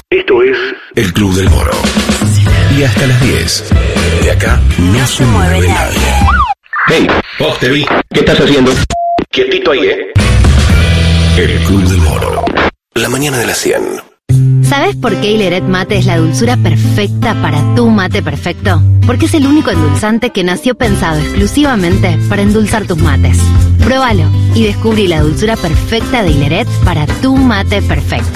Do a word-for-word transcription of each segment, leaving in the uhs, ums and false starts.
Esto es El Club del Moro. Y hasta las diez. De acá no, no se mueve nadie. Hey, vos te vi. ¿Qué estás haciendo? Quietito ahí, ¿eh? El Club del Moro. La mañana de las cien. ¿Sabes por qué Hileret Mate es la dulzura perfecta para tu mate perfecto? Porque es el único endulzante que nació pensado exclusivamente para endulzar tus mates. Pruébalo y descubrí la dulzura perfecta de Hileret para tu mate perfecto.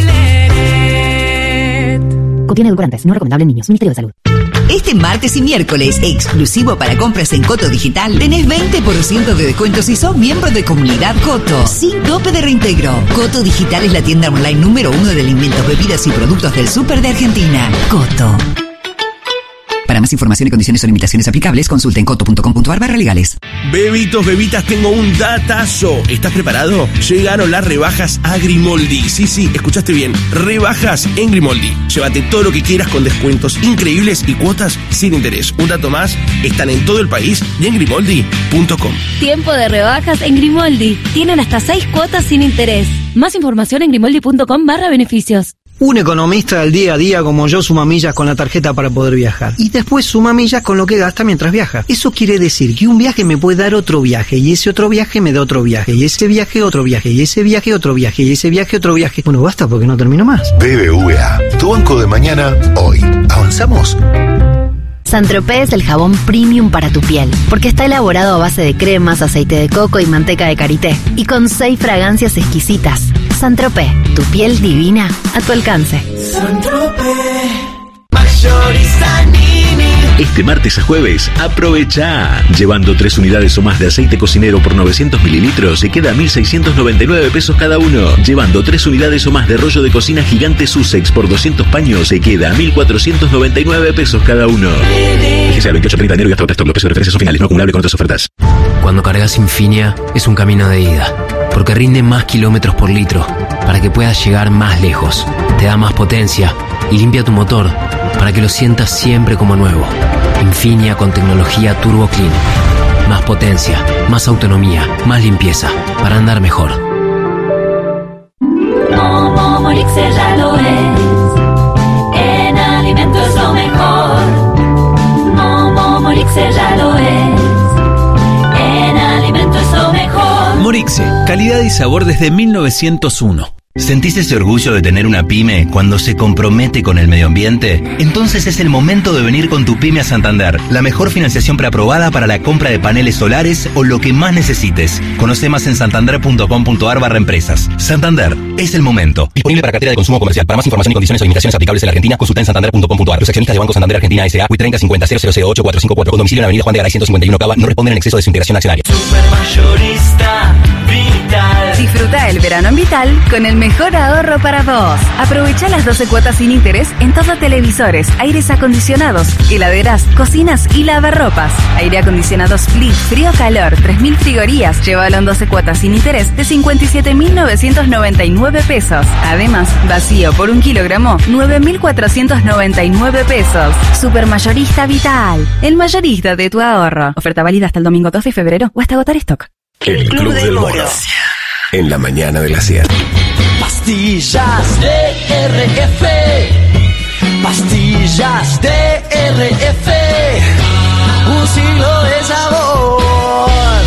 Contiene edulcorantes, no recomendable en niños. Ministerio de Salud. Este martes y miércoles, exclusivo para compras en Coto Digital, tenés veinte por ciento de descuento si sos miembro de Comunidad Coto, sin tope de reintegro. Coto Digital es la tienda online número uno de alimentos, bebidas y productos del súper de Argentina. Coto. Para más información y condiciones o limitaciones aplicables, consulten coto punto com punto ar barra legales. Bebitos, bebitas, tengo un datazo. ¿Estás preparado? Llegaron las rebajas a Grimoldi. Sí, sí, escuchaste bien. Rebajas en Grimoldi. Llévate todo lo que quieras con descuentos increíbles y cuotas sin interés. Un dato más, están en todo el país y en grimoldi punto com. Tiempo de rebajas en Grimoldi. Tienen hasta seis cuotas sin interés. Más información en grimoldi punto com barra beneficios. Un economista del día a día como yo suma millas con la tarjeta para poder viajar. Y después suma millas con lo que gasta mientras viaja. Eso quiere decir que un viaje me puede dar otro viaje, y ese otro viaje me da otro viaje, y ese viaje otro viaje, y ese viaje otro viaje, y ese viaje otro viaje. Bueno, basta porque no termino más. B B V A, tu banco de mañana, hoy. ¿Avanzamos? Saint-Tropez es el jabón premium para tu piel, porque está elaborado a base de cremas, aceite de coco y manteca de karité, y con seis fragancias exquisitas. Saint-Tropez, tu piel divina a tu alcance. Saint-Tropez, mayorista Nini. Este martes a jueves, aprovecha. Llevando tres unidades o más de aceite cocinero por novecientos mililitros, se queda a mil seiscientos noventa y nueve pesos cada uno. Llevando tres unidades o más de rollo de cocina gigante Sussex por doscientos paños, se queda a mil cuatrocientos noventa y nueve pesos cada uno. Fíjese al veintiocho treinta de enero y hasta otro. Los precios de referencia son finales, no acumulable con otras ofertas. Cuando cargas Infinia, es un camino de ida, porque rinde más kilómetros por litro, para que puedas llegar más lejos. Te da más potencia y limpia tu motor, para que lo sientas siempre como nuevo. Infinia con tecnología Turbo Clean. Más potencia, más autonomía, más limpieza, para andar mejor. Momo Morixe ya lo es. En alimentos es lo mejor. Momo Morixe ya lo es. En alimentos es lo mejor. Morixe, calidad y sabor desde mil novecientos uno. ¿Sentís ese orgullo de tener una pyme cuando se compromete con el medio ambiente? Entonces es el momento de venir con tu pyme a Santander, la mejor financiación preaprobada para la compra de paneles solares o lo que más necesites. Conoce más en santander punto com punto ar barra empresas. Santander, es el momento. Disponible para cartera de consumo comercial. Para más información y condiciones o limitaciones aplicables en la Argentina, consulta en santander punto com punto ar. Los accionistas de Banco Santander Argentina S A, U I treinta cincuenta cero cero cero ocho cuatro cinco cuatro, con domicilio en Avenida Juan de Garay ciento cincuenta y uno Cava, no responden en exceso de su integración accionaria. Supermayorista Vital. Disfruta el verano en Vital con el mejor ahorro para vos. Aprovecha las doce cuotas sin interés en todo televisores, aires acondicionados, heladeras, cocinas y lavarropas. Aire acondicionado Split, frío-calor, tres mil frigorías. Llévalo en doce cuotas sin interés de cincuenta y siete mil novecientos noventa y nueve pesos. Además, vacío por un kilogramo, nueve mil cuatrocientos noventa y nueve pesos. Supermayorista Vital, el mayorista de tu ahorro. Oferta válida hasta el domingo dos de febrero o hasta agotar stock. El Club del Moro. En la mañana de las cien. Pastillas de R F. Pastillas de R F. Un siglo de sabor.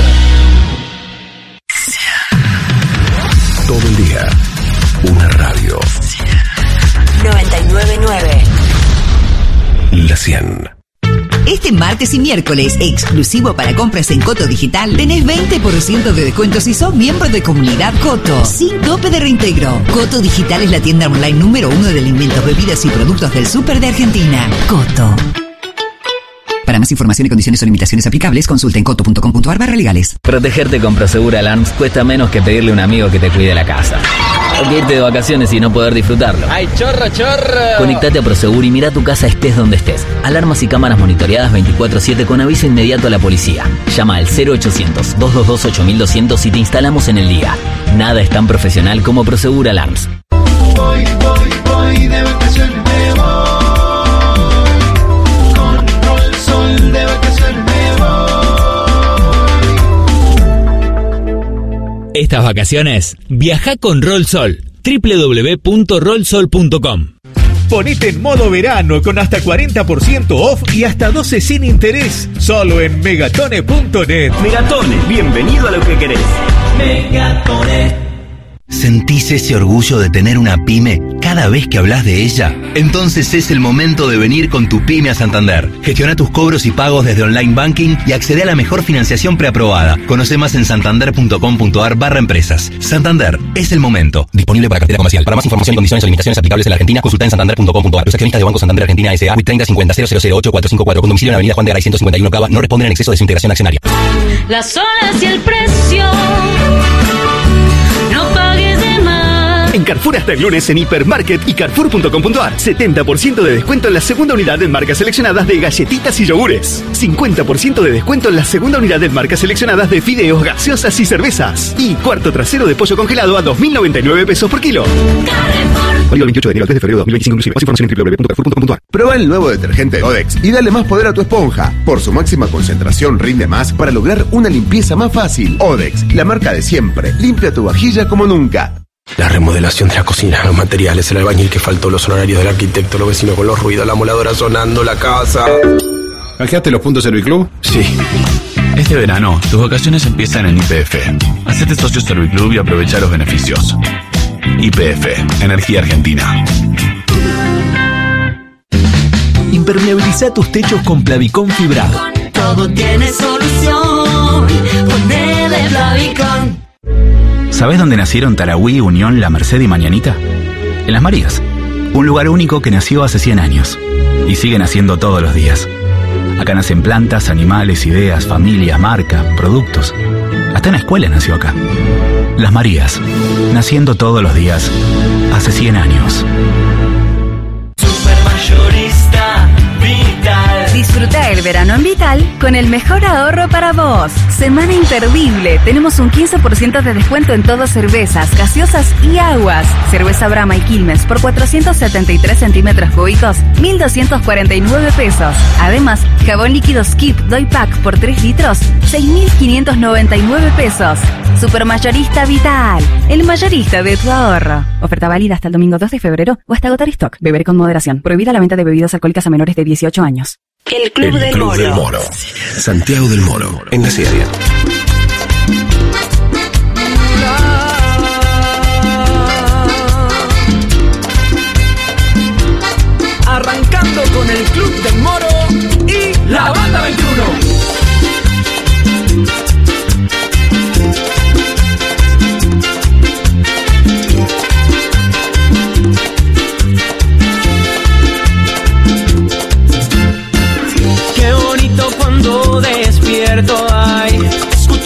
Todo el día. Una radio. noventa y nueve punto nueve. La cien. Este martes y miércoles, exclusivo para compras en Coto Digital, tenés veinte por ciento de descuento si sos miembro de Comunidad Coto, sin tope de reintegro. Coto Digital es la tienda online número uno de alimentos, bebidas y productos del súper de Argentina. Coto. Para más información y condiciones o limitaciones aplicables, consulta en coto punto com punto ar barra legales. Protegerte con Prosegur Alarms cuesta menos que pedirle a un amigo que te cuide la casa. O que irte de vacaciones y no poder disfrutarlo. ¡Ay, chorro, chorro! Conectate a Prosegur y mira tu casa estés donde estés. Alarmas y cámaras monitoreadas veinticuatro siete con aviso inmediato a la policía. Llama al cero ochocientos, dos dos dos, ocho mil doscientos y te instalamos en el día. Nada es tan profesional como Prosegur Alarms. Voy, voy, voy de vacaciones, me voy. De vacaciones me voy. Estas vacaciones, viaja con Roll Sol. doble u doble u doble u punto roll sol punto com. Ponete en modo verano con hasta cuarenta por ciento off y hasta doce sin interés. Solo en megatone punto net. Megatone, bienvenido a lo que querés. Megatone. ¿Sentís ese orgullo de tener una pyme cada vez que hablas de ella? Entonces es el momento de venir con tu pyme a Santander. Gestiona tus cobros y pagos desde online banking y accede a la mejor financiación preaprobada. Conoce más en santander.com.ar barra empresas. Santander, es el momento. Disponible para cartera comercial. Para más información y condiciones o limitaciones aplicables en la Argentina, consulta en santander punto com punto a r. Los accionistas de Banco Santander Argentina S A treinta cincuenta cero cero cero ocho cuatro cinco cuatro con domicilio en la avenida Juan de Garay ciento cincuenta y uno Cava no responden en exceso de su integración accionaria. Las horas y el precio. No pagues de más. En Carrefour hasta el lunes en Hipermarket y Carrefour punto com punto a r. setenta por ciento de descuento en la segunda unidad en marcas seleccionadas de galletitas y yogures. cincuenta por ciento de descuento en la segunda unidad en marcas seleccionadas de fideos, gaseosas y cervezas. Y cuarto trasero de pollo congelado a dos mil noventa y nueve pesos por kilo. Válido el veintiocho de enero al tres de febrero de dos mil veinticinco inclusive. Más información en doble u doble u doble u punto carrefour punto com punto a r. Prueba el nuevo detergente de Odex y dale más poder a tu esponja. Por su máxima concentración rinde más para lograr una limpieza más fácil. Odex, la marca de siempre. Limpia tu vajilla como nunca. La remodelación de la cocina, los materiales, el albañil que faltó, los honorarios del arquitecto, los vecinos con los ruidos, la moladora sonando, la casa. ¿Canjeaste los puntos Serviclub? Sí. Este verano, tus vacaciones empiezan en Y P F. Hacete socio Serviclub y aprovecha los beneficios. Y P F, Energía Argentina. Impermeabiliza tus techos con Plavicón fibrado. Todo tiene solución. Ponele Plavicón. ¿Sabés dónde nacieron Tarahui, Unión, La Merced y Mañanita? En Las Marías, un lugar único que nació hace cien años y sigue naciendo todos los días. Acá nacen plantas, animales, ideas, familias, marcas, productos. Hasta una escuela nació acá. Las Marías, naciendo todos los días hace cien años. Supermayorista Vital. Disfruta el verano en Vital con el mejor ahorro para vos. Semana imperdible. Tenemos un quince por ciento de descuento en todo cervezas, gaseosas y aguas. Cerveza Brahma y Quilmes por cuatrocientos setenta y tres centímetros cúbicos, mil doscientos cuarenta y nueve pesos. Además, jabón líquido Skip Doy Pack por tres litros, seis mil quinientos noventa y nueve pesos. Supermayorista Vital, el mayorista de tu ahorro. Oferta válida hasta el domingo dos de febrero o hasta agotar stock. Beber con moderación. Prohibida la venta de bebidas alcohólicas a menores de dieciocho años. El Club, el del, Club Moro. del Moro. Santiago del Moro, en la Sierra. Arrancando con el Club del Moro y la Banda veintiuno. Qué bonito cuando despierto, ay, escucho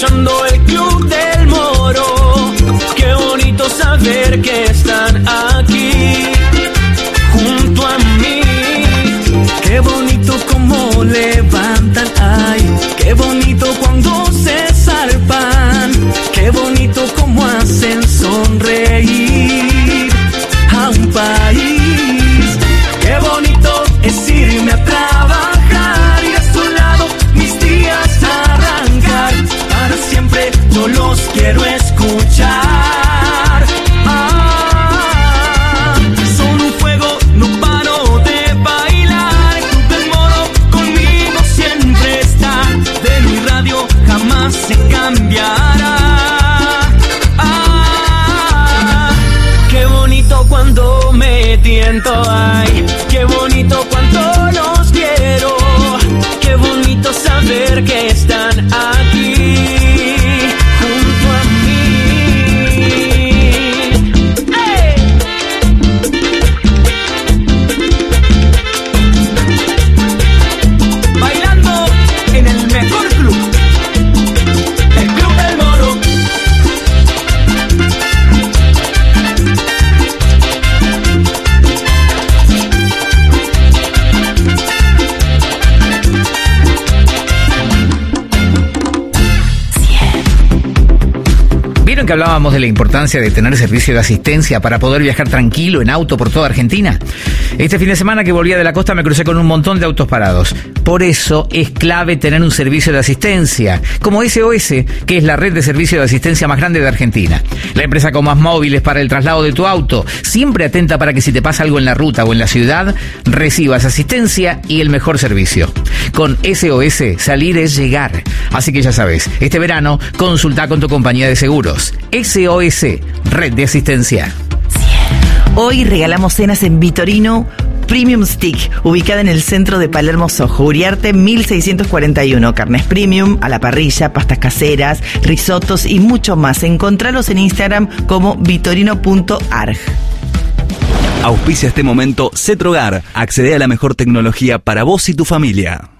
que hablábamos de la importancia de tener servicio de asistencia para poder viajar tranquilo en auto por toda Argentina? Este fin de semana que volvía de la costa me crucé con un montón de autos parados. Por eso es clave tener un servicio de asistencia, como S O S, que es la red de servicio de asistencia más grande de Argentina. La empresa con más móviles para el traslado de tu auto, siempre atenta para que si te pasa algo en la ruta o en la ciudad, recibas asistencia y el mejor servicio. Con S O S, salir es llegar. Así que ya sabes, este verano consulta con tu compañía de seguros. S O S, red de asistencia. Hoy regalamos cenas en Vitorino Premium Stick, ubicada en el centro de Palermo Sojo, Uriarte mil seiscientos cuarenta y uno. Carnes premium, a la parrilla, pastas caseras, risotos y mucho más. Encontralos en Instagram como vitorino punto arg. Auspicia este momento Cetrogar. Accede a la mejor tecnología para vos y tu familia.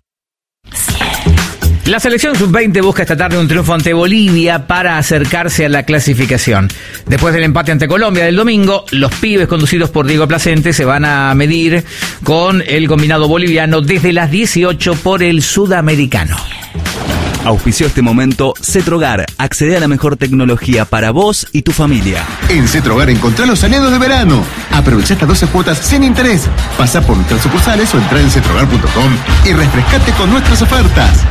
La selección sub veinte busca esta tarde un triunfo ante Bolivia para acercarse a la clasificación. Después del empate ante Colombia del domingo, los pibes conducidos por Diego Placente se van a medir con el combinado boliviano desde las dieciocho por el sudamericano. Auspició este momento Cetrogar. Accede a la mejor tecnología para vos y tu familia. En Cetrogar encontrá los aliados de verano. Aprovecha estas doce cuotas sin interés. Pasa por nuestras sucursales o entra en cetrogar punto com y refrescate con nuestras ofertas.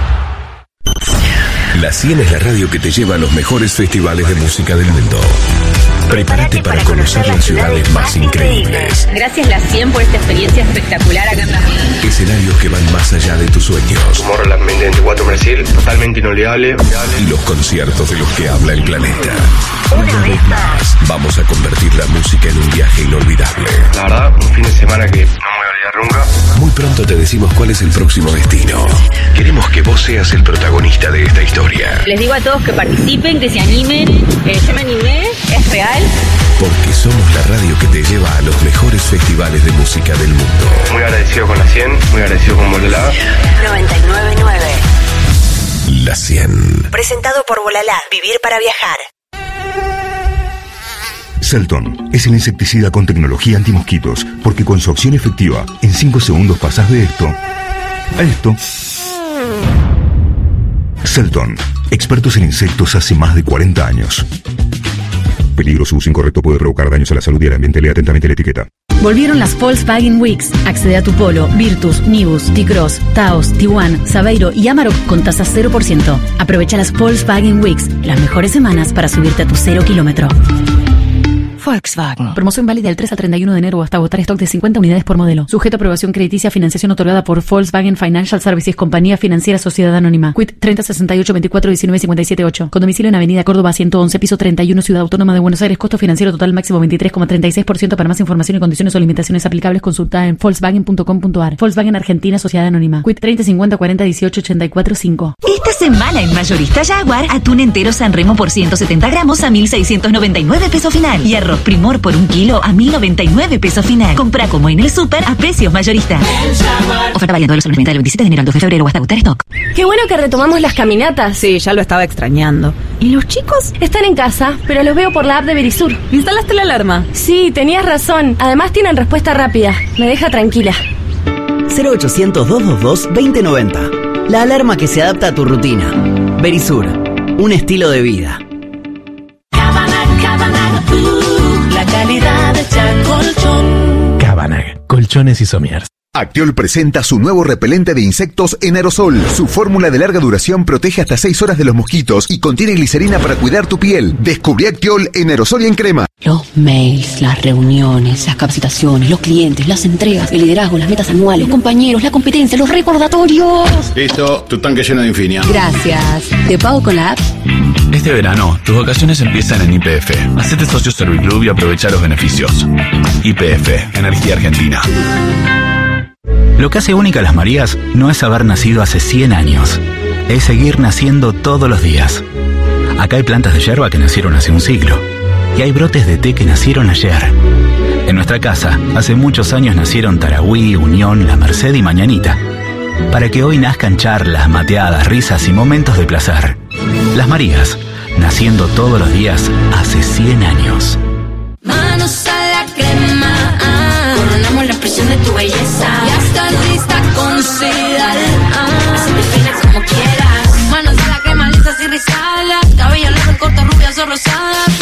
La cien es la radio que te lleva a los mejores festivales de música del mundo. Prepárate para conocer las ciudades más increíbles. Gracias La cien por esta experiencia espectacular acá en Brasil. Escenarios que van más allá de tus sueños. Tomorrowland dos mil veinticuatro Brasil, totalmente inolvidable. Y los conciertos de los que habla el planeta. Una vez más, vamos a convertir la música en un viaje inolvidable. La verdad, un fin de semana que no me voy a olvidar nunca. Muy pronto te decimos cuál es el próximo destino. Queremos que vos seas el protagonista de esta historia. Les digo a todos que participen, que se animen. Eh, yo me animé, es real. Porque somos la radio que te lleva a los mejores festivales de música del mundo. Muy agradecido con la cien, muy agradecido con Bolalá. noventa y nueve punto nueve. La cien. Presentado por Bolalá, vivir para viajar. Selton es el insecticida con tecnología antimosquitos, porque con su acción efectiva, en cinco segundos pasás de esto a esto. Selton, expertos en insectos hace más de cuarenta años. Peligro, su uso incorrecto puede provocar daños a la salud y al ambiente. Lea atentamente la etiqueta. Volvieron las Volkswagen Weeks. Accede a tu Polo, Virtus, Nibus, T-Cross, Taos, T uno, Saveiro y Amarok con tasa cero por ciento. Aprovecha las Volkswagen Weeks, las mejores semanas para subirte a tu cero kilómetro. Volkswagen. Promoción válida del tres al treinta y uno de enero hasta agotar stock de cincuenta unidades por modelo. Sujeto a aprobación crediticia, financiación otorgada por Volkswagen Financial Services, compañía financiera, sociedad anónima. Quit treinta sesenta y ocho veinticuatro diecinueve cincuenta y siete ocho. Con domicilio en Avenida Córdoba ciento once, piso treinta y uno, Ciudad Autónoma de Buenos Aires. Costo financiero total máximo veintitrés coma treinta y seis por ciento. Para más información y condiciones o limitaciones aplicables, consulta en volkswagen punto com punto ar. Volkswagen Argentina, sociedad anónima. Quit treinta cincuenta cuarenta dieciocho ochenta y cuatro cinco. Esta semana en Mayorista Jaguar, atún entero San Remo por ciento setenta gramos a mil seiscientos noventa y nueve pesos final. Y arroz Primor por un kilo a mil noventa y nueve pesos final. Compra como en el súper a precios mayoristas. Oferta válida de los del veintisiete de enero al dos de febrero o hasta agotar stock. Qué bueno que retomamos las caminatas. Sí, ya lo estaba extrañando. ¿Y los chicos? Están en casa, pero los veo por la app de Verisur. ¿Instalaste la alarma? Sí, tenías razón. Además tienen respuesta rápida. Me deja tranquila. cero ochocientos, doscientos veintidós, veinte noventa. La alarma que se adapta a tu rutina. Verisur. Un estilo de vida. La calidad de Colchón. Cabanag, colchones y somiers. Actiol presenta su nuevo repelente de insectos en aerosol. Su fórmula de larga duración protege hasta seis horas de los mosquitos y contiene glicerina para cuidar tu piel. Descubrí Actiol en aerosol y en crema. Los mails, las reuniones, las capacitaciones, los clientes, las entregas, el liderazgo, las metas anuales, los compañeros, la competencia, los recordatorios. Listo, tu tanque lleno de Infinia. Gracias. ¿Te pago con la app? Este verano, tus vacaciones empiezan en Y P F. Hacete socio Serviclub y aprovecha los beneficios. Y P F, Energía Argentina. Lo que hace única a las Marías no es haber nacido hace cien años. Es seguir naciendo todos los días. Acá hay plantas de yerba que nacieron hace un siglo. Y hay brotes de té que nacieron ayer. En nuestra casa, hace muchos años nacieron Tarahui, Unión, La Merced y Mañanita. Para que hoy nazcan charlas, mateadas, risas y momentos de placer. Las Marías, naciendo todos los días hace cien años. Manos a la crema, ah. Coronamos la expresión de tu belleza. Ya estás lista con Sidal, ah. Así define como quieras. Manos a la crema, lisas y rizadas. Cabello largo, corto, rubias o rosadas.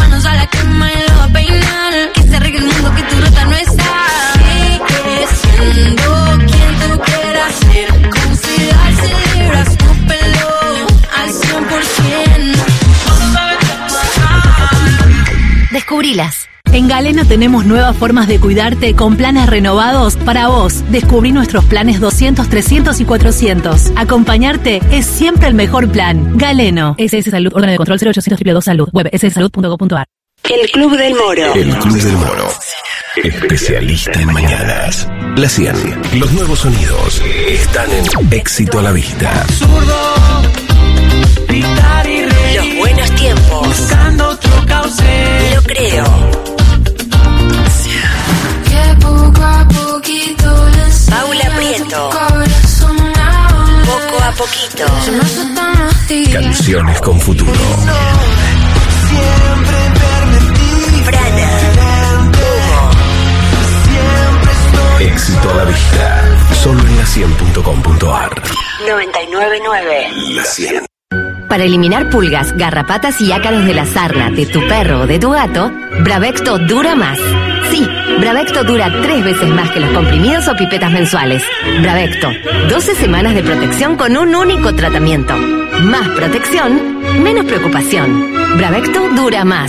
Descubrilas. En Galeno tenemos nuevas formas de cuidarte con planes renovados para vos. Descubrí nuestros planes doscientos, trescientos y cuatrocientos. Acompañarte es siempre el mejor plan. Galeno. S S Salud, órgano de control cero ochocientos dos dos Salud. Web s s salud punto com punto a r. El Club del Moro. El Club del Moro. Especialista en mañanas. La cien. Los nuevos sonidos están en Éxito a la Vista. Los buenos tiempos. Buscando otro cauce. Lo creo. Que poco a poquito les Paula Prieto. Poco a poquito. Canciones con futuro. Frana. Éxito a la Vista. Solo en la cien punto com punto a r. noventa y nueve punto nueve. La cien. Para eliminar pulgas, garrapatas y ácaros de la sarna de tu perro o de tu gato, Bravecto dura más. Sí, Bravecto dura tres veces más que los comprimidos o pipetas mensuales. Bravecto, doce semanas de protección con un único tratamiento. Más protección, menos preocupación. Bravecto dura más.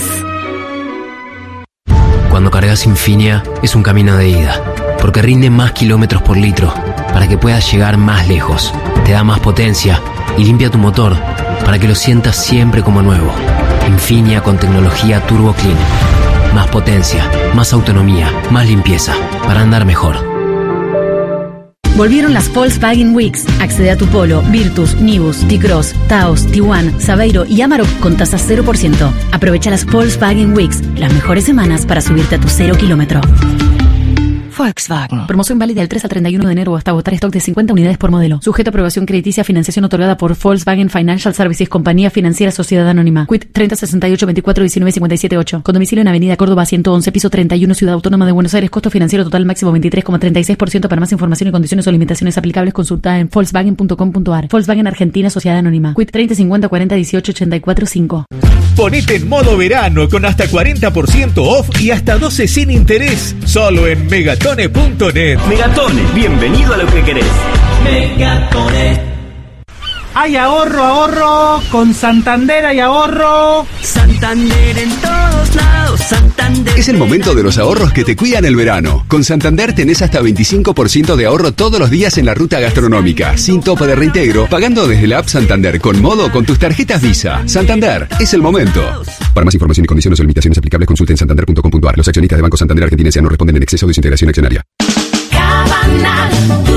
Cuando cargas Infinia es un camino de ida, porque rinde más kilómetros por litro, para que puedas llegar más lejos. Te da más potencia y limpia tu motor, para que lo sientas siempre como nuevo. Infinia con tecnología Turbo Clean. Más potencia, más autonomía, más limpieza, para andar mejor. Volvieron las Volkswagen Weeks. Accede a tu Polo, Virtus, Nibus, T-Cross, Taos, Tiguan, Saveiro y Amarok con tasa cero por ciento. Aprovecha las Volkswagen Weeks, las mejores semanas para subirte a tu cero kilómetro. Volkswagen. Promoción válida del tres al treinta y uno de enero hasta agotar stock de cincuenta unidades por modelo. Sujeto a aprobación crediticia, financiación otorgada por Volkswagen Financial Services, compañía financiera, sociedad anónima. Quit treinta sesenta y ocho veinticuatro diecinueve cincuenta y siete ocho. Con domicilio en Avenida Córdoba ciento once, piso treinta y uno, Ciudad Autónoma de Buenos Aires. Costo financiero total máximo veintitrés coma treinta y seis por ciento. Para más información y condiciones o limitaciones aplicables, consulta en volkswagen punto com punto a r. Volkswagen Argentina, sociedad anónima. Quit treinta cincuenta cuarenta dieciocho ochenta y cuatro cinco. Ponete en modo verano con hasta cuarenta por ciento off y hasta doce sin interés. Solo en megatone punto net. Megatone, bienvenido a lo que querés. Megatone. Hay ahorro, ahorro, con Santander hay ahorro. Santander en todos lados, Santander. Es el momento de los ahorros que te cuidan el verano. Con Santander tenés hasta veinticinco por ciento de ahorro todos los días en la ruta gastronómica, sin tope de reintegro, pagando desde la app Santander con modo con tus tarjetas Visa. Santander, es el momento. Para más información y condiciones o limitaciones aplicables, consulte en santander punto com punto a r. Los accionistas de Banco Santander Argentina S A no responden en exceso de su integración accionaria. Cabanal,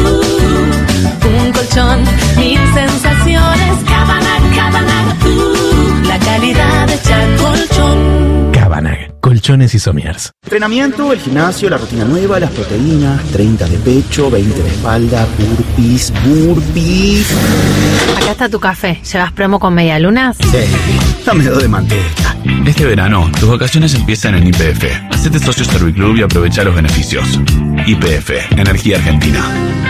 uh, un colchón, mil sensaciones. Cabanal, Cabanal, uh, la calidad de colchón. Cabanag, colchones y somiers. Entrenamiento, el gimnasio, la rutina nueva, las proteínas, treinta de pecho, veinte de espalda, burpees, burpees. Acá está tu café. ¿Llevas promo con medialunas? Sí, dame dos de manteca. Este verano, tus vacaciones empiezan en Y P F. Hacete socio Serviclub y aprovecha los beneficios. Y P F, Energía Argentina.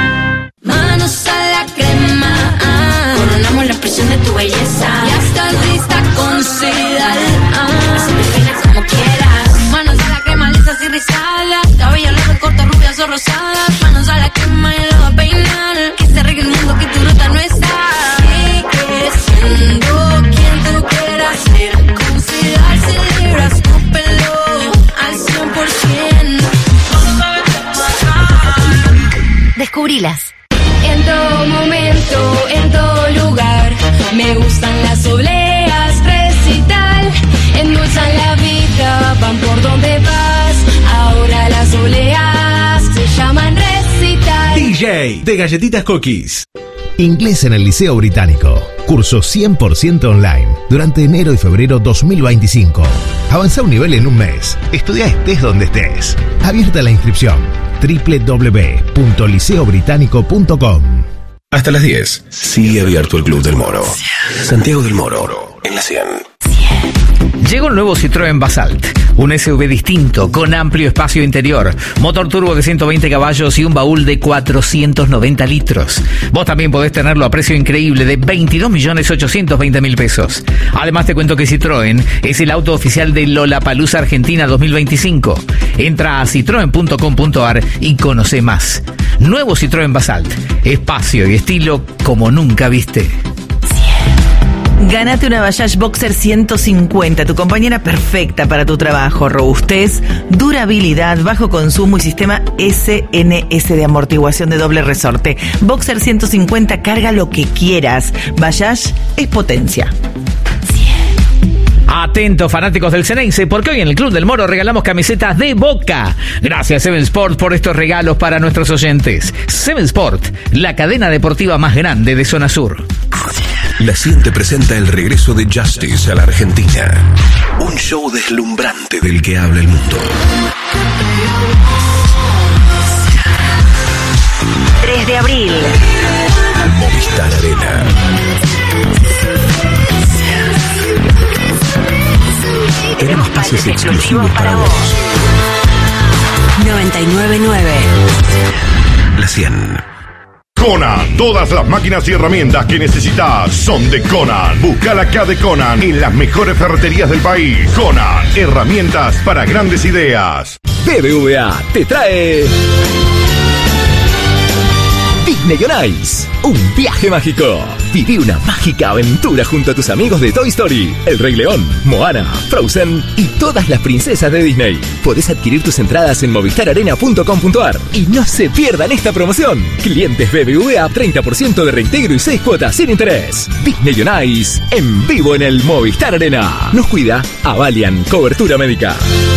Manos a la crema, ah, coronamos la presión de tu belleza. Ya estás lista con Sedal, ah, así te peinas como quieras. Manos a la crema, lisas y rizadas. Cabello largo, corto, rubias o rosadas. Manos a la crema y lo va a peinar. Que se arregle el mundo, que tu ruta no está. Sigue siendo quien tú quieras ser. Con Sedal celebras tu pelo al cien por ciento. Descubrilas. En todo momento, en todo lugar, me gustan las obleas, recital, endulzan la vida, van por donde vas, ahora las obleas se llaman recital. D J de Galletitas Cookies. Inglés en el Liceo Británico. Curso cien por ciento online durante enero y febrero dos mil veinticinco. Avanza un nivel en un mes. Estudia estés donde estés. Abierta la inscripción. doble u doble u doble u punto liceo británico punto com. Hasta las diez. Sigue abierto el Club del Moro. Santiago del Moro, en la cien. Llega un nuevo Citroën Basalt, un S U V distinto, con amplio espacio interior, motor turbo de ciento veinte caballos y un baúl de cuatrocientos noventa litros. Vos también podés tenerlo a precio increíble de veintidós millones ochocientos veinte mil pesos. Además te cuento que Citroën es el auto oficial de Lollapalooza Argentina dos mil veinticinco. Entra a citroen punto com punto a r y conoce más. Nuevo Citroën Basalt, espacio y estilo como nunca viste. Gánate una Bayash Boxer ciento cincuenta, tu compañera perfecta para tu trabajo. Robustez, durabilidad, bajo consumo y sistema S N S de amortiguación de doble resorte. Boxer ciento cincuenta, carga lo que quieras. Bayash es potencia. Atentos, fanáticos del Ceneice, porque hoy en el Club del Moro regalamos camisetas de Boca. Gracias, Seven Sport, por estos regalos para nuestros oyentes. Seven Sport, la cadena deportiva más grande de Zona Sur. La cien te presenta el regreso de Justice a la Argentina. Un show deslumbrante del que habla el mundo. tres de abril. Movistar Arena. Tenemos pases exclusivos para vos. noventa y nueve nueve. La cien. Conan, todas las máquinas y herramientas que necesitas son de Conan. Buscala acá de Conan en las mejores ferreterías del país. Conan, herramientas para grandes ideas. B B V A te trae Disney on Ice, un viaje mágico. Viví una mágica aventura junto a tus amigos de Toy Story, El Rey León, Moana, Frozen y todas las princesas de Disney. Podés adquirir tus entradas en movistar arena punto com punto ar y no se pierdan esta promoción. Clientes B B V A, treinta por ciento de reintegro y seis cuotas sin interés. Disney on Ice, en vivo en el Movistar Arena. Nos cuida Avalian Cobertura Médica.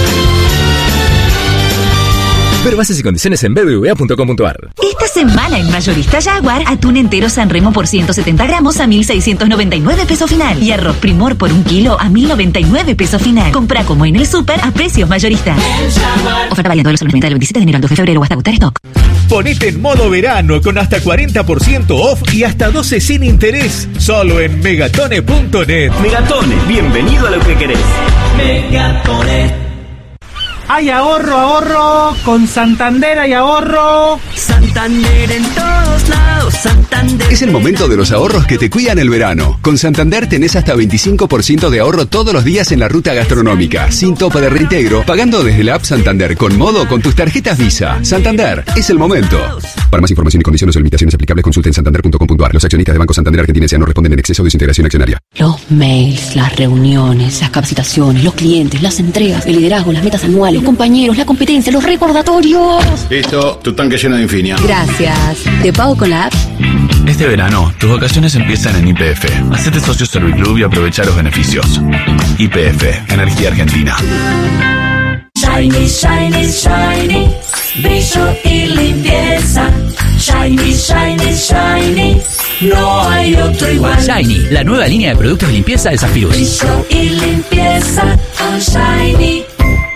Ver bases y condiciones en b b v a punto com punto ar. Esta semana en Mayorista Jaguar, atún entero San Remo por ciento setenta gramos a mil seiscientos noventa y nueve pesos final. Y arroz Primor por un kilo a mil noventa y nueve pesos final. Compra como en el súper a precios mayoristas. Oferta válida de los del veintisiete de enero al dos de febrero o hasta agotar stock. Ponete en modo verano con hasta cuarenta por ciento off y hasta doce sin interés. Solo en megatone punto net. Megatone, bienvenido a lo que querés. Megatone. Hay ahorro, ahorro, con Santander hay ahorro. Santander en todos lados, Santander. Es el momento de los ahorros que te cuidan el verano. Con Santander tenés hasta veinticinco por ciento de ahorro todos los días en la ruta gastronómica, sin tope de reintegro, pagando desde la app Santander con modo con tus tarjetas Visa. Santander, es el momento. Para más información y condiciones o limitaciones aplicables, consulte en santander punto com punto ar. Los accionistas de Banco Santander Argentina S A no responden en exceso de desintegración accionaria. Los mails, las reuniones, las capacitaciones, los clientes, las entregas, el liderazgo, las metas anuales, los compañeros, la competencia, los recordatorios. Listo, tu tanque lleno de Infinia. Gracias. ¿Te pago con la app? Este verano, tus vacaciones empiezan en Y P F. Hacete socio Serviclub y aprovecha los beneficios. Y P F, Energía Argentina. Shiny, shiny, shiny, brillo y limpieza. Shiny, shiny, shiny, no hay otro igual. Shiny, la nueva línea de productos de limpieza de Zafirus. Brillo y limpieza con Shiny.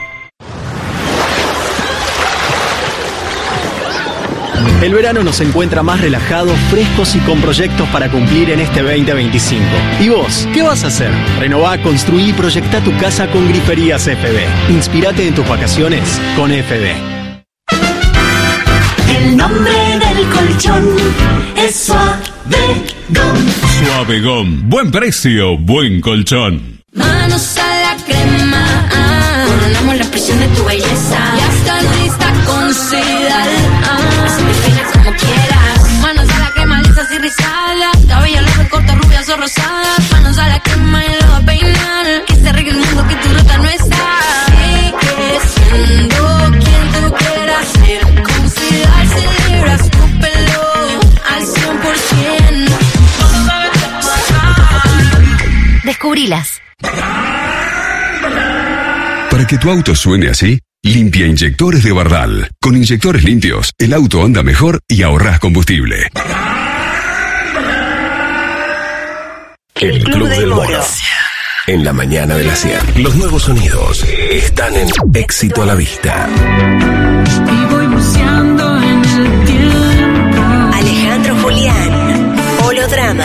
El verano nos encuentra más relajados, frescos y con proyectos para cumplir en este veinte veinticinco. ¿Y vos? ¿Qué vas a hacer? Renová, construí y proyectá tu casa con Griferías F B. Inspírate en tus vacaciones con F B. El nombre del colchón es Suavegón. Suavegón, buen precio, buen colchón. Manos a la crema, coronamos la presión de tu belleza. Ya estás lista con Sidal, así me fijas como quieras. Manos a la crema, lisas y rizadas, cabello largo, corto, rubias o rosadas. Manos a la crema y lo va a peinar, que se arregle el mundo, que tu ruta no está. Sigue siendo quien tú quieras ser, con Sidal celebras tu pelo al cien por ciento. Descubrilas. Para que tu auto suene así, limpia inyectores de Bardal. Con inyectores limpios, el auto anda mejor y ahorrás combustible. El Club del Moro. En la mañana de la cien. Los nuevos sonidos están en Éxito a la Vista. Y voy buceando en el tiempo. Alejandro Julián, Holodrama.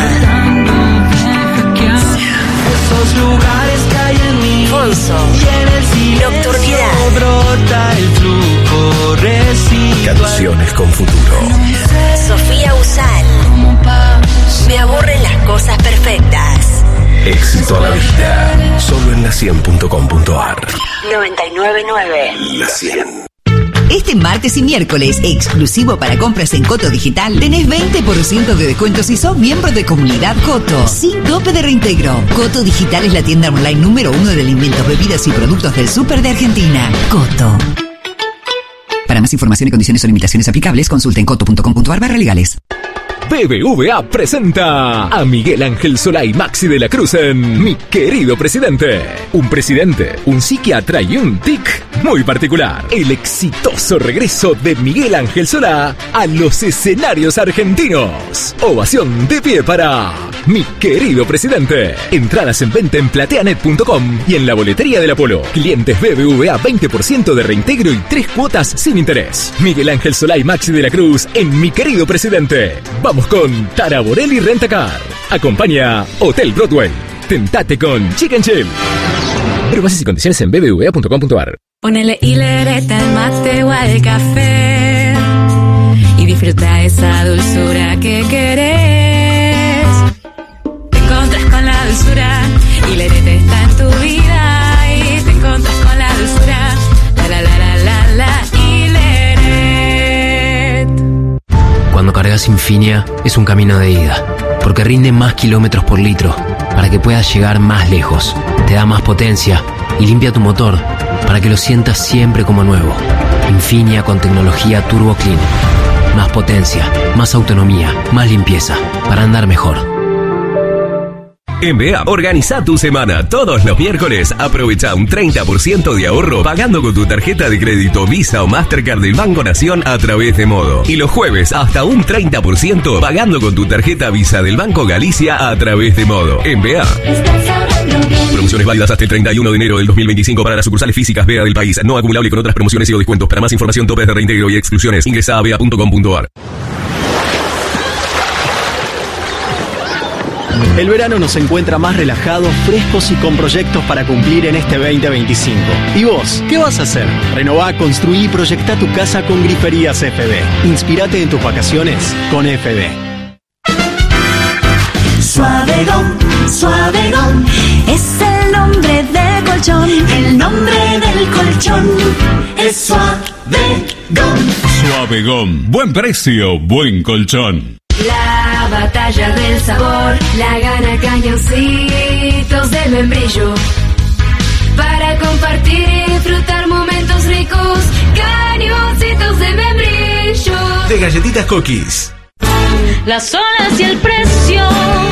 Esos lugares que hay en mi Fonso. y en el silencio Nocturnidad. brota el flujo residual. Canciones con futuro. Sofía Usal. Me aburren las cosas perfectas. Éxito a la Vista. Solo en la cien punto com punto ar. noventa y nueve nueve. La cien. Este martes y miércoles, exclusivo para compras en Coto Digital, tenés veinte por ciento de descuento si sos miembro de Comunidad Coto, sin tope de reintegro. Coto Digital es la tienda online número uno de alimentos, bebidas y productos del súper de Argentina. Coto. Para más información y condiciones o limitaciones aplicables, consulten coto punto com punto ar barra legales. B B V A presenta a Miguel Ángel Solá y Maxi de la Cruz en Mi Querido Presidente. Un presidente, un psiquiatra y un tic muy particular. El exitoso regreso de Miguel Ángel Solá a los escenarios argentinos. Ovación de pie para Mi Querido Presidente. Entradas en venta en plateanet punto com y en la boletería del Apolo. Clientes B B V A veinte por ciento de reintegro y tres cuotas sin interés. Miguel Ángel Solá y Maxi de la Cruz en Mi Querido Presidente. Vamos con Tara Borelli Rentacar. Acompaña Hotel Broadway. Tentate con Chicken Chill. Pero bases y condiciones en b b v a punto com punto ar. Ponele hilereta al mate o al café y disfruta esa dulzura que querés. Te encontras con la dulzura, hilereta está en tu vida y te encontras con la dulzura. La la la la la la Hileret. Cuando cargas Infinia es un camino de ida, porque rinde más kilómetros por litro para que puedas llegar más lejos. Te da más potencia y limpia tu motor para que lo sientas siempre como nuevo. Infinia con tecnología Turbo Clean. Más potencia, más autonomía, más limpieza para andar mejor. En B A, organiza tu semana. Todos los miércoles aprovecha un treinta por ciento de ahorro pagando con tu tarjeta de crédito Visa o Mastercard del Banco Nación a través de Modo. Y los jueves hasta un treinta por ciento pagando con tu tarjeta Visa del Banco Galicia a través de Modo. En B A. Promociones válidas hasta el treinta y uno de enero del dos mil veinticinco para las sucursales físicas B A del país. No acumulable con otras promociones y o descuentos. Para más información, topes de reintegro y exclusiones, ingresa a b a punto com punto ar. El verano nos encuentra más relajados, frescos y con proyectos para cumplir en este veinte veinticinco. ¿Y vos? ¿Qué vas a hacer? Renová, construí y proyectá tu casa con Griferías F B. Inspírate en tus vacaciones con F B. Suavegon, Suavegon, es el nombre del colchón. El nombre del colchón es Suavegon. Suavegon, buen precio, buen colchón. La batalla del sabor la gana Cañoncitos de Membrillo. Para compartir y disfrutar momentos ricos, Cañoncitos de Membrillo. De Galletitas Cookies. Las zonas y el precio.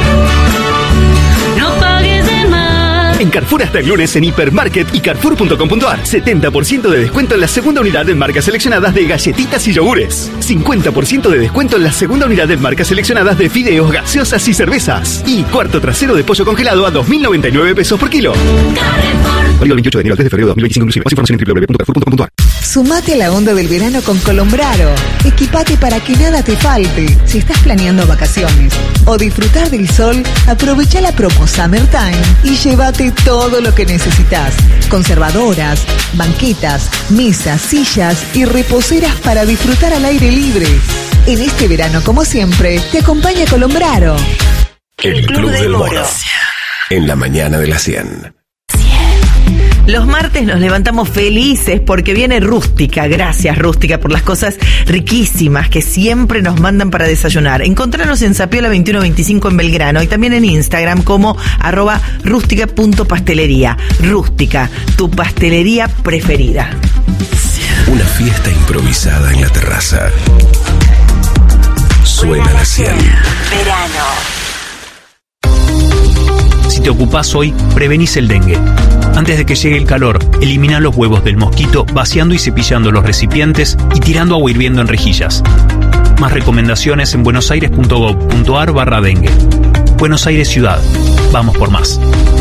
No pagues de más. En Carrefour hasta el lunes en Hipermarket y carrefour punto com punto ar. setenta por ciento de descuento en la segunda unidad en marcas seleccionadas de galletitas y yogures. cincuenta por ciento de descuento en la segunda unidad en marcas seleccionadas de fideos, gaseosas y cervezas. Y cuarto trasero de pollo congelado a dos mil noventa y nueve pesos por kilo. Carrefour. Válido veintiocho de enero al tres de febrero de dos mil veinticinco inclusive. Más información en w w w punto carrefour punto com punto ar. Sumate a la onda del verano con Colombraro. Equipate para que nada te falte. Si estás planeando vacaciones o disfrutar del sol, aprovecha la promo Summertime y llévate todo lo que necesitas. Conservadoras, banquetas, mesas, sillas y reposeras para disfrutar al aire libre. En este verano, como siempre, te acompaña Colombraro. El Club del Moro. En la mañana de las cien. Los martes nos levantamos felices porque viene Rústica. Gracias, Rústica, por las cosas riquísimas que siempre nos mandan para desayunar. Encontranos en Zapiola veintiuno veinticinco en Belgrano y también en Instagram como arroba rústica punto pastelería. Rústica, tu pastelería preferida. Una fiesta improvisada en la terraza. Suena la cien. Verano. Si te ocupás hoy, prevenís el dengue. Antes de que llegue el calor, elimina los huevos del mosquito vaciando y cepillando los recipientes y tirando agua hirviendo en rejillas. Más recomendaciones en buenosaires punto gov punto ar barra dengue. Buenos Aires Ciudad. Vamos por más.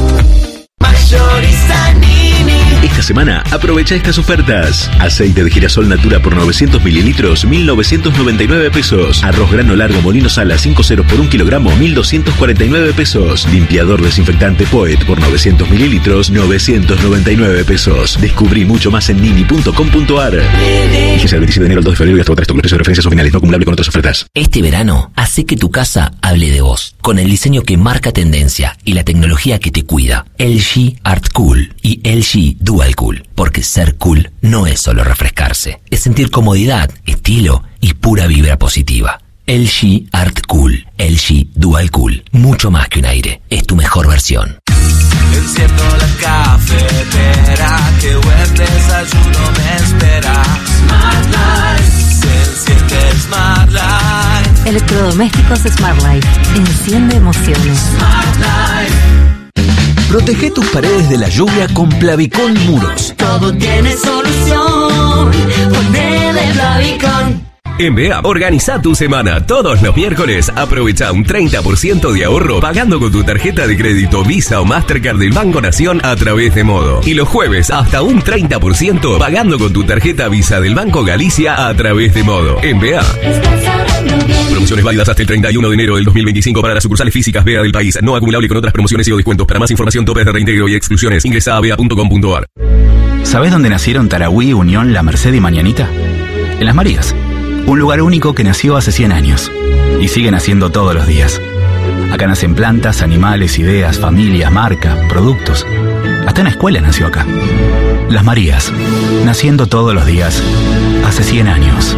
Esta semana aprovecha estas ofertas. Aceite de girasol Natura por novecientos mililitros, mil novecientos noventa y nueve pesos. Arroz grano largo Molino Sala cinco ceros por un kilogramo, mil doscientos cuarenta y nueve pesos. Limpiador desinfectante Poet por novecientos mililitros, novecientos noventa y nueve pesos. Descubrí mucho más en nini punto com punto ar. Fíjese el veintisiete de enero al dos de febrero y hasta otras precios de referencias o finales, no acumulable con otras ofertas. Este verano, hace que tu casa hable de vos, con el diseño que marca tendencia y la tecnología que te cuida. L G Art Cool y L G Dual Cool, porque ser cool no es solo refrescarse, es sentir comodidad, estilo y pura vibra positiva. L G Art Cool, L G Dual Cool, mucho más que un aire, es tu mejor versión. Enciendo la cafetera, que buen desayuno me espera. Smart Life, se enciende Smart Life. Electrodomésticos Smart Life, enciende emociones. Smart Life. Protege tus paredes de la lluvia con Plavicon Muros. Todo tiene solución, ponele Plavicon. En B A, organiza tu semana. Todos los miércoles aprovecha un treinta por ciento de ahorro pagando con tu tarjeta de crédito Visa o Mastercard del Banco Nación a través de Modo. Y los jueves hasta un treinta por ciento pagando con tu tarjeta Visa del Banco Galicia a través de Modo. En B A. Promociones válidas hasta el treinta y uno de enero del dos mil veinticinco para las sucursales físicas B A del país. No acumulable con otras promociones y o descuentos. Para más información, topes de reintegro y exclusiones, ingresa a bea punto com punto ar. ¿Sabés dónde nacieron Tarahui, Unión, La Merced y Mañanita? En Las Marías. Un lugar único que nació hace cien años y sigue naciendo todos los días. Acá nacen plantas, animales, ideas, familias, marcas, productos. Hasta una escuela nació acá. Las Marías, naciendo todos los días hace cien años.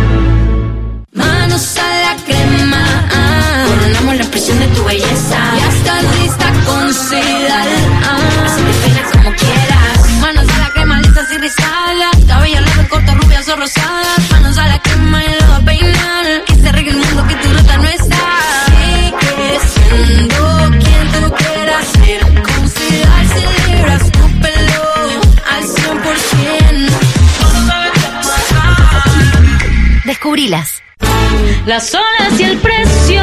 Manos a la crema, coronamos la expresión de tu belleza. Ya estás lista con Sidal, hacete fina como quieras. Manos a la crema, listas y rizadas. Cabello largo, corto, rubias o rosadas. Manos a la crema y lo va a peinar. Que se arregle el mundo, que tu ruta no está. Sigue siendo quien tú quieras ser. Con Sidal celebras tu pelo al cien por ciento. Descubrilas. Las olas y el precio.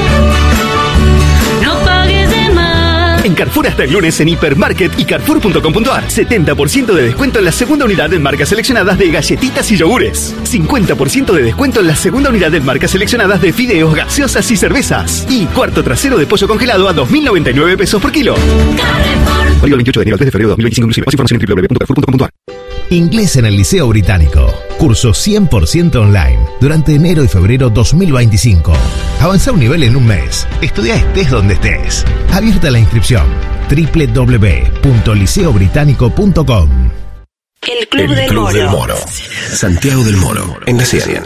No pagues de más. En Carrefour hasta el lunes en Hipermarket y Carrefour punto com punto ar. setenta por ciento de descuento en la segunda unidad en marcas seleccionadas de galletitas y yogures. cincuenta por ciento de descuento en la segunda unidad en marcas seleccionadas de fideos, gaseosas y cervezas. Y cuarto trasero de pollo congelado a dos mil noventa y nueve pesos por kilo. Carrefour. Válido el veintiocho de enero al tres de febrero de dos mil veinticinco inclusive. Más información en doble u doble u doble u punto carrefour punto com punto ar. Inglés en el Liceo Británico. Curso cien por ciento online durante enero y febrero dos mil veinticinco. Avanza un nivel en un mes. Estudia estés donde estés. Abierta la inscripción. doble u doble u doble u punto liceo británico punto com. El Club, El del, Club Moro. del Moro. Santiago del Moro, en la cien.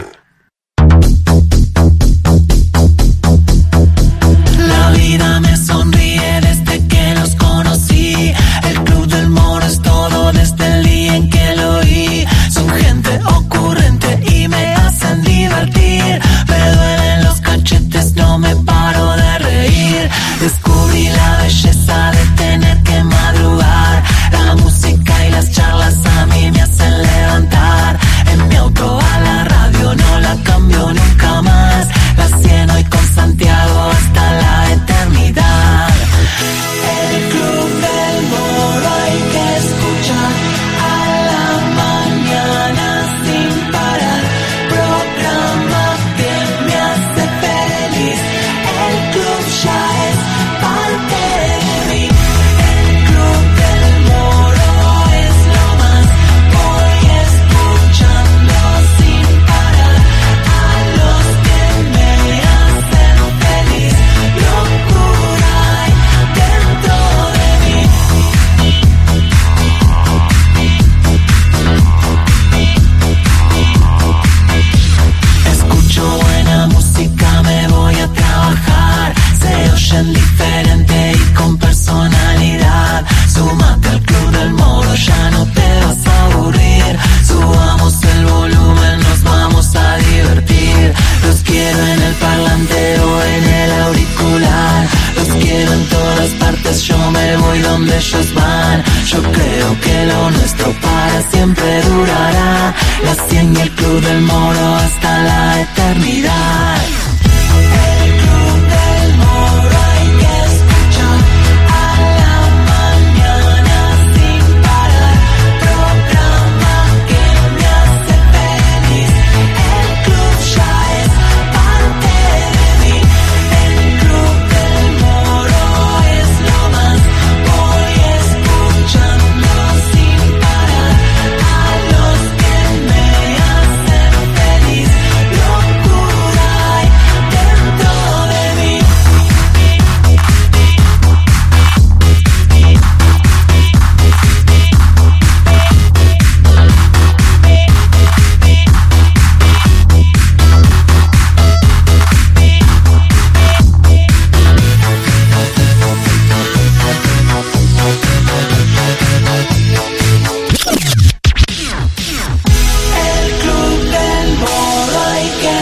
La vida me sonríe desde que los conocí. El Club del Moro es todo desde el día en que lo oí. Son gente ocurrente y me hacen divertir. Me duelen los cachetes, no me paro de reír. Descubrí la belleza de tener que madrugar. La música y las charlas a mí me hacen levantar. En mi auto a la radio no la cambio nunca más. La cien hoy con Santiago hasta la eternidad. El Club del Moro hay que escuchar a la mañana sin parar. Programa que me hace feliz. El club ya es parte de mí. El Club del Moro es lo más. Voy escuchando sin parar a los que me hacen feliz. Locura hay dentro de mí. Escucho buena música, me voy a trabajar. Se oyen diferente y con personalidad. Súmate al Club del Moro, ya no te vas a aburrir. Subamos el volumen, nos vamos a divertir. Los quiero en el parlante o en el auricular. Los quiero en todas partes, yo me voy donde ellos van. Yo creo que lo nuestro para siempre durará. La cien y el Club del Moro hasta la eternidad. El Club del Moro hay que escuchar a la mañana sin parar. Programa que me hace feliz. El club ya es parte de mí. El Club del Moro es lo más. Voy escuchando sin parar a los que me hacen feliz. Locura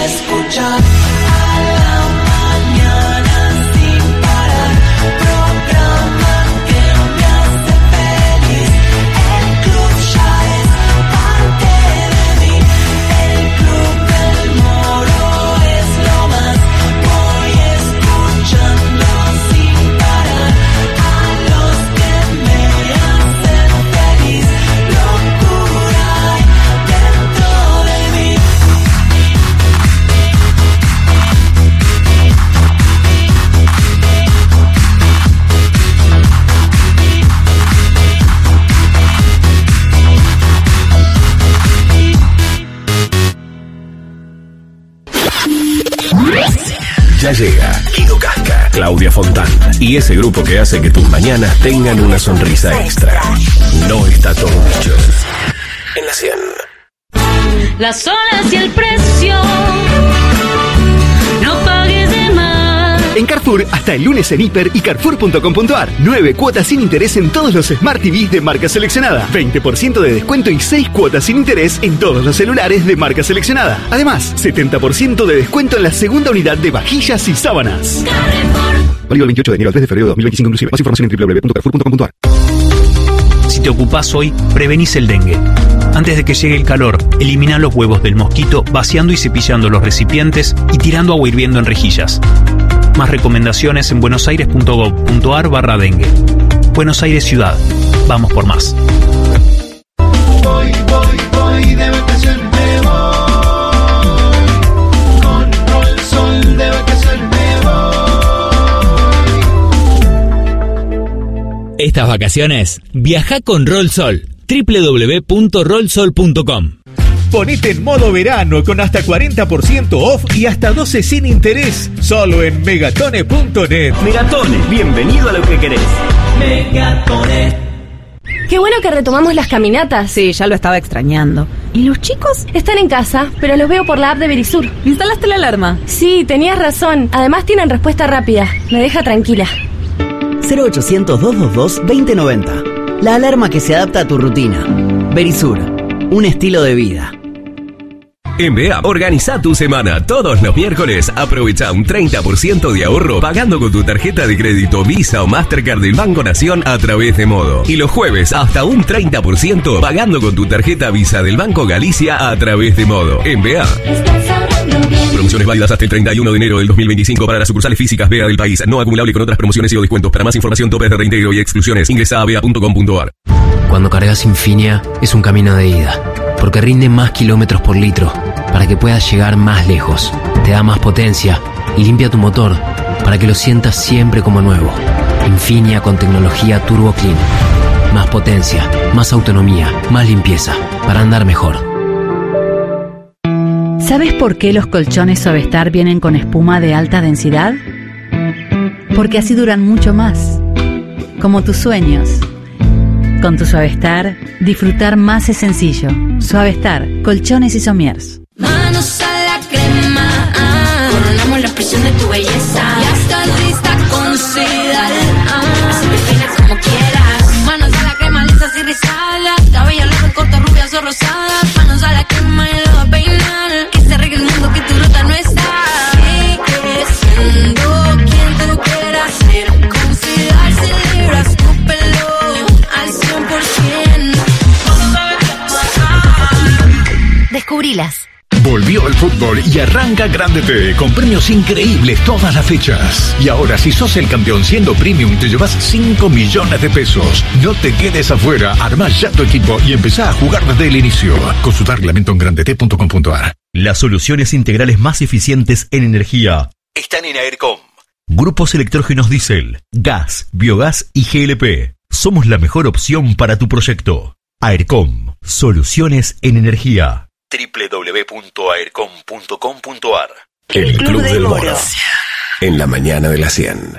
escuchar a la mañana sin parar. Programa que me hace feliz. El club ya es parte de mí. El club del Moro es lo más. Voy escuchando sin parar a los que me hacen feliz. Locura hay dentro de mí. Ya llega Guido Casca, Claudia Fontán y ese grupo que hace que tus mañanas tengan una sonrisa extra. No está todo dicho. En la cien. Las olas y el precio. No pagues de más. En Carrefour, hasta el lunes en Hiper y Carrefour punto com punto ar. Nueve cuotas sin interés en todos los Smart T Vs de marca seleccionada. veinte por ciento de descuento y seis cuotas sin interés en todos los celulares de marca seleccionada. Además, setenta por ciento de descuento en la segunda unidad de vajillas y sábanas. Válido el veintiocho de enero al tres de febrero de dos mil veinticinco inclusive. Más información en doble u doble u doble u punto carrefour punto com punto ar. Si te ocupás hoy, prevenís el dengue. Antes de que llegue el calor, elimina los huevos del mosquito vaciando y cepillando los recipientes y tirando agua hirviendo en rejillas. Más recomendaciones en buenosaires punto gov punto ar barra dengue. Buenos Aires Ciudad. Vamos por más. Voy, voy, voy de vacaciones, me voy. Con Roll Sol de vacaciones me voy. Estas vacaciones, viaja con Roll Sol. doble u doble u doble u punto roll sol punto com. Ponete en modo verano con hasta cuarenta por ciento off y hasta doce sin interés. Solo en megatone punto net. Megatone, bienvenido a lo que querés. Megatone. Qué bueno que retomamos las caminatas. Sí, ya lo estaba extrañando. ¿Y los chicos? Están en casa, pero los veo por la app de Verisur. ¿Instalaste la alarma? Sí, tenías razón. Además tienen respuesta rápida. Me deja tranquila. cero ochocientos, doscientos veintidós, veinte noventa. La alarma que se adapta a tu rutina. Verisur, un estilo de vida. En B A, organiza tu semana. Todos los miércoles aprovecha un treinta por ciento de ahorro pagando con tu tarjeta de crédito Visa o Mastercard del Banco Nación a través de Modo. Y los jueves hasta un treinta por ciento pagando con tu tarjeta Visa del Banco Galicia a través de Modo. En B A. Promociones válidas hasta el treinta y uno de enero del dos mil veinticinco para las sucursales físicas B A del país. No acumulable con otras promociones y o descuentos. Para más información, topes de reintegro y exclusiones, ingresa a b a punto com punto ar. Cuando cargas Infinia es un camino de ida, porque rinde más kilómetros por litro, para que puedas llegar más lejos. Te da más potencia y limpia tu motor, para que lo sientas siempre como nuevo. Infinia con tecnología Turbo Clean. Más potencia, más autonomía, más limpieza, para andar mejor. ¿Sabes por qué los colchones Suavestar vienen con espuma de alta densidad? Porque así duran mucho más. Como tus sueños. Con tu Suavestar, disfrutar más es sencillo. Suavestar, colchones y somiers. Manos a la crema, ah, coronamos la expresión de tu belleza. Ya estás lista con Sidal, ah, así te peinas como quieras. Manos a la crema, lisas y rizadas. Cabello largo, corto, rubias o rosadas. Manos a la crema y lo va a peinar. Que se arregle el mundo, que tu ruta no está. Sigue siendo quien tú quieras ser. Con Sidal celebras tu pelo al cien por ciento. Descubrilas. Volvió el fútbol y arranca Grande T con premios increíbles todas las fechas. Y ahora, si sos el campeón siendo premium, te llevas cinco millones de pesos. No te quedes afuera, armá ya tu equipo y empezá a jugar desde el inicio. Consulta reglamento en grande t punto com punto ar. Las soluciones integrales más eficientes en energía están en Aircom. Grupos electrógenos diésel, gas, biogás y G L P. Somos la mejor opción para tu proyecto. Aircom, soluciones en energía. doble u doble u doble u punto aircom punto com punto ar. El Club del Moro. En la mañana de la cien.